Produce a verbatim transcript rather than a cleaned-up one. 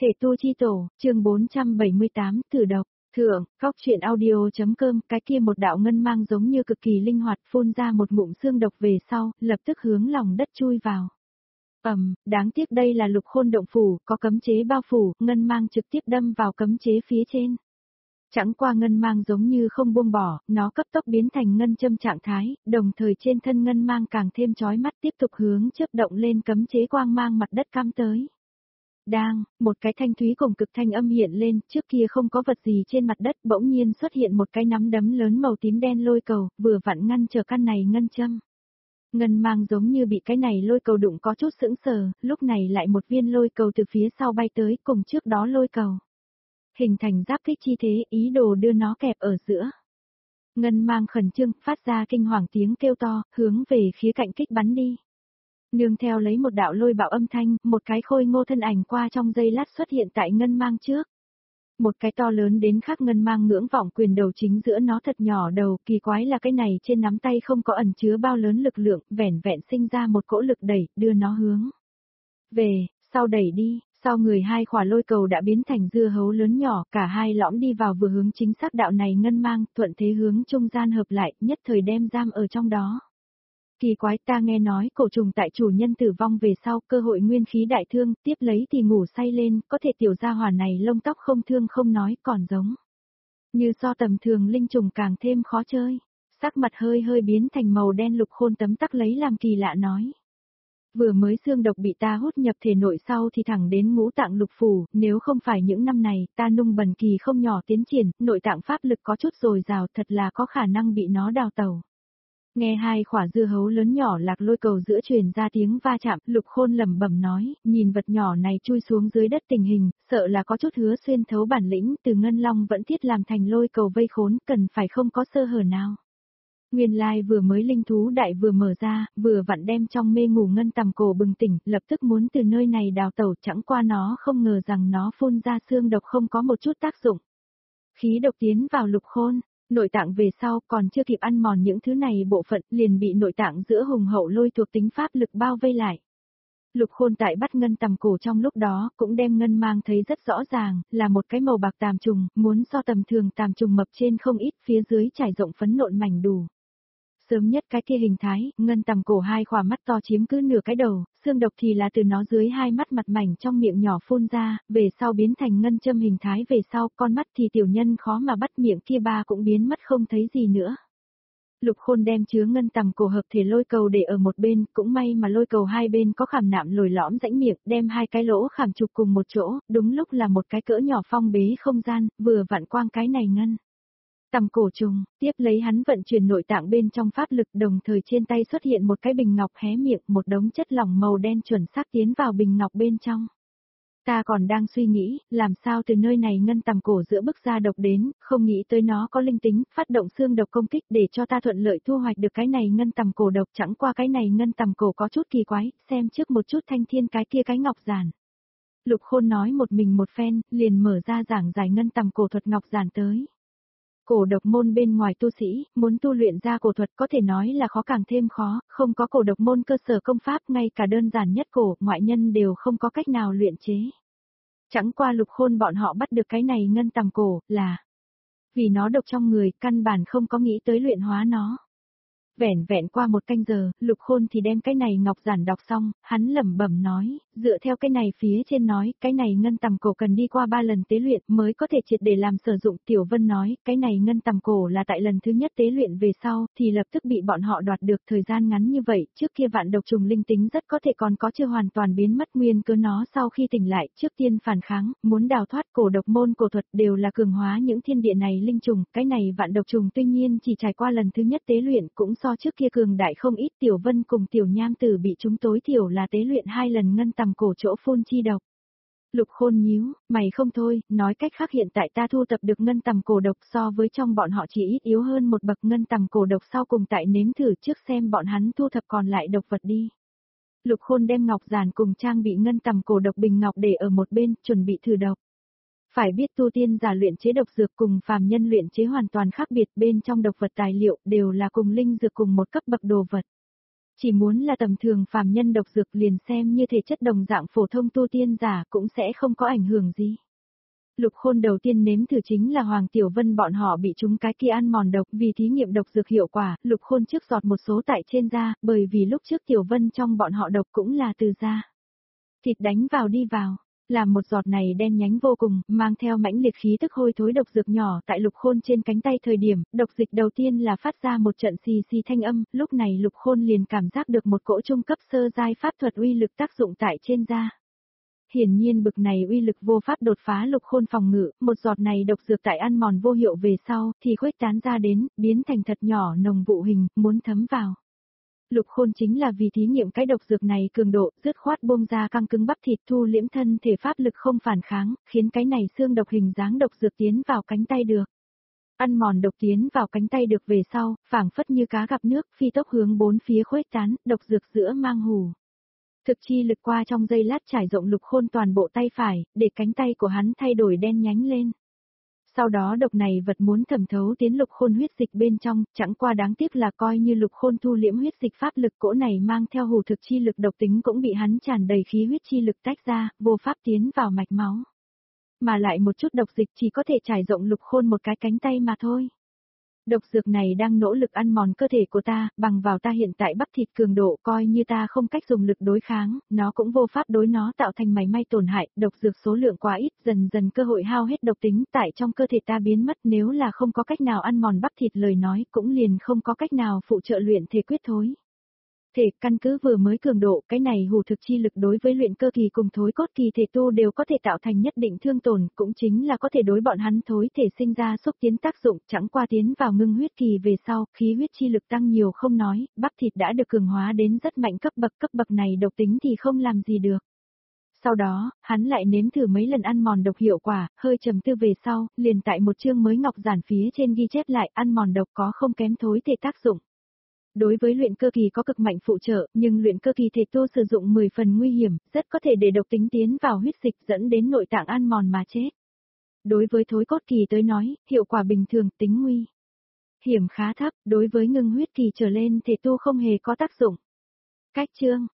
Thể tu chi tổ, chương bốn trăm bảy mươi tám, thử độc, thượng, góc truyện audio.com, cái kia một đạo ngân mang giống như cực kỳ linh hoạt phun ra một ngụm xương độc về sau, lập tức hướng lòng đất chui vào. Ầm, đáng tiếc đây là Lục Khôn động phủ, có cấm chế bao phủ, ngân mang trực tiếp đâm vào cấm chế phía trên. Chẳng qua ngân mang giống như không buông bỏ, nó cấp tốc biến thành ngân châm trạng thái, đồng thời trên thân ngân mang càng thêm chói mắt tiếp tục hướng chớp động lên cấm chế quang mang mặt đất cắm tới. Đang, một cái thanh thúy cùng cực thanh âm hiện lên, trước kia không có vật gì trên mặt đất, bỗng nhiên xuất hiện một cái nắm đấm lớn màu tím đen lôi cầu, vừa vặn ngăn trở căn này ngân châm. Ngân mang giống như bị cái này lôi cầu đụng có chút sững sờ, lúc này lại một viên lôi cầu từ phía sau bay tới cùng trước đó lôi cầu. Hình thành giáp kích chi thế, ý đồ đưa nó kẹp ở giữa. Ngân mang khẩn trương, phát ra kinh hoàng tiếng kêu to, hướng về khía cạnh kích bắn đi. Nương theo lấy một đạo lôi bạo âm thanh, một cái khôi ngô thân ảnh qua trong giây lát xuất hiện tại ngân mang trước. Một cái to lớn đến khác ngân mang ngưỡng vọng quyền đầu chính giữa nó thật nhỏ đầu, kỳ quái là cái này trên nắm tay không có ẩn chứa bao lớn lực lượng, vẻn vẹn sinh ra một cỗ lực đẩy, đưa nó hướng về, sau đẩy đi, sau người hai khỏa lôi cầu đã biến thành dưa hấu lớn nhỏ, cả hai lõm đi vào vừa hướng chính xác đạo này ngân mang, thuận thế hướng trung gian hợp lại, nhất thời đem giam ở trong đó. Kỳ quái, ta nghe nói cổ trùng tại chủ nhân tử vong về sau cơ hội nguyên khí đại thương, tiếp lấy thì ngủ say lên, có thể tiểu gia hỏa này lông tóc không thương không nói còn giống. Như so tầm thường linh trùng càng thêm khó chơi, sắc mặt hơi hơi biến thành màu đen. Lục Khôn tấm tắc lấy làm kỳ lạ nói. Vừa mới xương độc bị ta hút nhập thể nội sau thì thẳng đến ngũ tạng lục phủ, nếu không phải những năm này ta nung bần kỳ không nhỏ tiến triển, nội tạng pháp lực có chút dồi dào thật là có khả năng bị nó đào tẩu. Nghe hai khỏa dưa hấu lớn nhỏ lạc lôi cầu giữa truyền ra tiếng va chạm, Lục Khôn lẩm bẩm nói, nhìn vật nhỏ này chui xuống dưới đất tình hình, sợ là có chút hứa xuyên thấu bản lĩnh, từ ngân long vẫn thiết làm thành lôi cầu vây khốn, cần phải không có sơ hở nào. Nguyên lai vừa mới linh thú đại vừa mở ra, vừa vặn đem trong mê ngủ ngân tầm cổ bừng tỉnh, lập tức muốn từ nơi này đào tẩu, chẳng qua nó không ngờ rằng nó phun ra xương độc không có một chút tác dụng. Khí độc tiến vào Lục Khôn. Nội tạng về sau còn chưa kịp ăn mòn những thứ này bộ phận liền bị nội tạng giữa hùng hậu lôi thuộc tính pháp lực bao vây lại. Lục Khôn tại bắt ngân tầm cổ trong lúc đó cũng đem ngân mang thấy rất rõ ràng, là một cái màu bạc tàm trùng, muốn so tầm thường tàm trùng mập trên không ít phía dưới trải rộng phấn nộn mảnh đủ. Sớm nhất cái kia hình thái, ngân tầm cổ hai khỏa mắt to chiếm cứ nửa cái đầu, xương độc thì là từ nó dưới hai mắt mặt mảnh trong miệng nhỏ phun ra, về sau biến thành ngân châm hình thái về sau, con mắt thì tiểu nhân khó mà bắt miệng kia ba cũng biến mất không thấy gì nữa. Lục Khôn đem chứa ngân tầm cổ hợp thể lôi cầu để ở một bên, cũng may mà lôi cầu hai bên có khảm nạm lồi lõm rãnh miệng, đem hai cái lỗ khảm chụp cùng một chỗ, đúng lúc là một cái cỡ nhỏ phong bế không gian, vừa vặn quang cái này ngân tầm cổ trùng, tiếp lấy hắn vận chuyển nội tạng bên trong pháp lực, đồng thời trên tay xuất hiện một cái bình ngọc hé miệng, một đống chất lỏng màu đen chuẩn xác tiến vào bình ngọc bên trong. Ta còn đang suy nghĩ, làm sao từ nơi này ngân tầm cổ giữa bức ra độc đến, không nghĩ tới nó có linh tính, phát động xương độc công kích để cho ta thuận lợi thu hoạch được cái này ngân tầm cổ độc, chẳng qua cái này ngân tầm cổ có chút kỳ quái, xem trước một chút thanh thiên cái kia cái ngọc giản. Lục Khôn nói một mình một phen, liền mở ra giảng giải ngân tầm cổ thuật ngọc giản tới. Cổ độc môn bên ngoài tu sĩ, muốn tu luyện ra cổ thuật có thể nói là khó càng thêm khó, không có cổ độc môn cơ sở công pháp ngay cả đơn giản nhất cổ, ngoại nhân đều không có cách nào luyện chế. Chẳng qua Lục Khôn bọn họ bắt được cái này ngân tầm cổ, là vì nó độc trong người, căn bản không có nghĩ tới luyện hóa nó. Vẻn vẹn qua một canh giờ, Lục Khôn thì đem cái này ngọc giản đọc xong, hắn lẩm bẩm nói, dựa theo cái này phía trên nói, cái này ngân tầm cổ cần đi qua ba lần tế luyện mới có thể triệt để làm sử dụng. Tiểu Vân nói, cái này ngân tầm cổ là tại lần thứ nhất tế luyện về sau, thì lập tức bị bọn họ đoạt được. Thời gian ngắn như vậy, trước kia vạn độc trùng linh tính rất có thể còn có chưa hoàn toàn biến mất, nguyên cớ nó sau khi tỉnh lại, trước tiên phản kháng, muốn đào thoát. Cổ độc môn cổ thuật đều là cường hóa những thiên địa này linh trùng, cái này vạn độc trùng tuy nhiên chỉ trải qua lần thứ nhất tế luyện cũng so trước kia cường đại không ít. Tiểu Vân cùng Tiểu Nham Tử bị chúng tối thiểu là tế luyện hai lần ngân tầm cổ chỗ phun chi độc. Lục Khôn nhíu mày không thôi, nói cách khác hiện tại ta thu tập được ngân tầm cổ độc so với trong bọn họ chỉ ít yếu hơn một bậc. Ngân tầm cổ độc sau cùng tại nếm thử trước xem bọn hắn thu thập còn lại độc vật đi. Lục Khôn đem ngọc giản cùng trang bị ngân tầm cổ độc bình ngọc để ở một bên, chuẩn bị thử độc. Phải biết tu tiên giả luyện chế độc dược cùng phàm nhân luyện chế hoàn toàn khác biệt, bên trong độc vật tài liệu đều là cùng linh dược cùng một cấp bậc đồ vật. Chỉ muốn là tầm thường phàm nhân độc dược liền xem như thể chất đồng dạng phổ thông tu tiên giả cũng sẽ không có ảnh hưởng gì. Lục Khôn đầu tiên nếm thử chính là Hoàng Tiểu Vân bọn họ bị chúng cái kia ăn mòn độc, vì thí nghiệm độc dược hiệu quả, Lục Khôn trước giọt một số tại trên da, bởi vì lúc trước Tiểu Vân trong bọn họ độc cũng là từ da. Thịt đánh vào đi vào, làm một giọt này đen nhánh vô cùng, mang theo mãnh liệt khí tức hôi thối độc dược nhỏ tại Lục Khôn trên cánh tay thời điểm, độc dịch đầu tiên là phát ra một trận xì xì thanh âm, lúc này Lục Khôn liền cảm giác được một cỗ trung cấp sơ giai pháp thuật uy lực tác dụng tại trên da. Hiển nhiên bực này uy lực vô pháp đột phá Lục Khôn phòng ngự, một giọt này độc dược tại ăn mòn vô hiệu về sau, thì khuếch tán ra đến, biến thành thật nhỏ nồng vụ hình, muốn thấm vào. Lục Khôn chính là vì thí nghiệm cái độc dược này cường độ, dứt khoát buông ra căng cứng bắp thịt thu liễm thân thể pháp lực không phản kháng, khiến cái này xương độc hình dáng độc dược tiến vào cánh tay được. Ăn mòn độc tiến vào cánh tay được về sau, phảng phất như cá gặp nước, phi tốc hướng bốn phía khuếch tán, độc dược giữa mang hù. Thực chi lực qua trong giây lát trải rộng Lục Khôn toàn bộ tay phải, để cánh tay của hắn thay đổi đen nhánh lên. Sau đó độc này vật muốn thẩm thấu tiến Lục Khôn huyết dịch bên trong, chẳng qua đáng tiếc là coi như Lục Khôn thu liễm huyết dịch pháp lực cỗ này mang theo hù thực chi lực độc tính cũng bị hắn tràn đầy khí huyết chi lực tách ra, vô pháp tiến vào mạch máu. Mà lại một chút độc dịch chỉ có thể trải rộng Lục Khôn một cái cánh tay mà thôi. Độc dược này đang nỗ lực ăn mòn cơ thể của ta, bằng vào ta hiện tại bắp thịt cường độ coi như ta không cách dùng lực đối kháng, nó cũng vô pháp đối nó tạo thành mảy may tổn hại, độc dược số lượng quá ít, dần dần cơ hội hao hết độc tính tại trong cơ thể ta biến mất, nếu là không có cách nào ăn mòn bắp thịt lời nói cũng liền không có cách nào phụ trợ luyện thể quyết thối. Thể căn cứ vừa mới cường độ, cái này hù thực chi lực đối với luyện cơ kỳ cùng thối cốt kỳ thể tu đều có thể tạo thành nhất định thương tổn, cũng chính là có thể đối bọn hắn thối thể sinh ra xúc tiến tác dụng, chẳng qua tiến vào ngưng huyết kỳ về sau, khí huyết chi lực tăng nhiều không nói, bắp thịt đã được cường hóa đến rất mạnh cấp bậc, cấp bậc này độc tính thì không làm gì được. Sau đó, hắn lại nếm thử mấy lần ăn mòn độc hiệu quả, hơi trầm tư về sau, liền tại một chương mới ngọc giản phía trên ghi chép lại ăn mòn độc có không kém thối thể tác dụng. Đối với luyện cơ kỳ có cực mạnh phụ trợ, nhưng luyện cơ kỳ thể tu sử dụng mười phần nguy hiểm, rất có thể để độc tính tiến vào huyết dịch dẫn đến nội tạng ăn mòn mà chết. Đối với thối cốt kỳ tới nói, hiệu quả bình thường, tính nguy hiểm khá thấp, đối với ngưng huyết kỳ trở lên thể tu không hề có tác dụng. Cách chương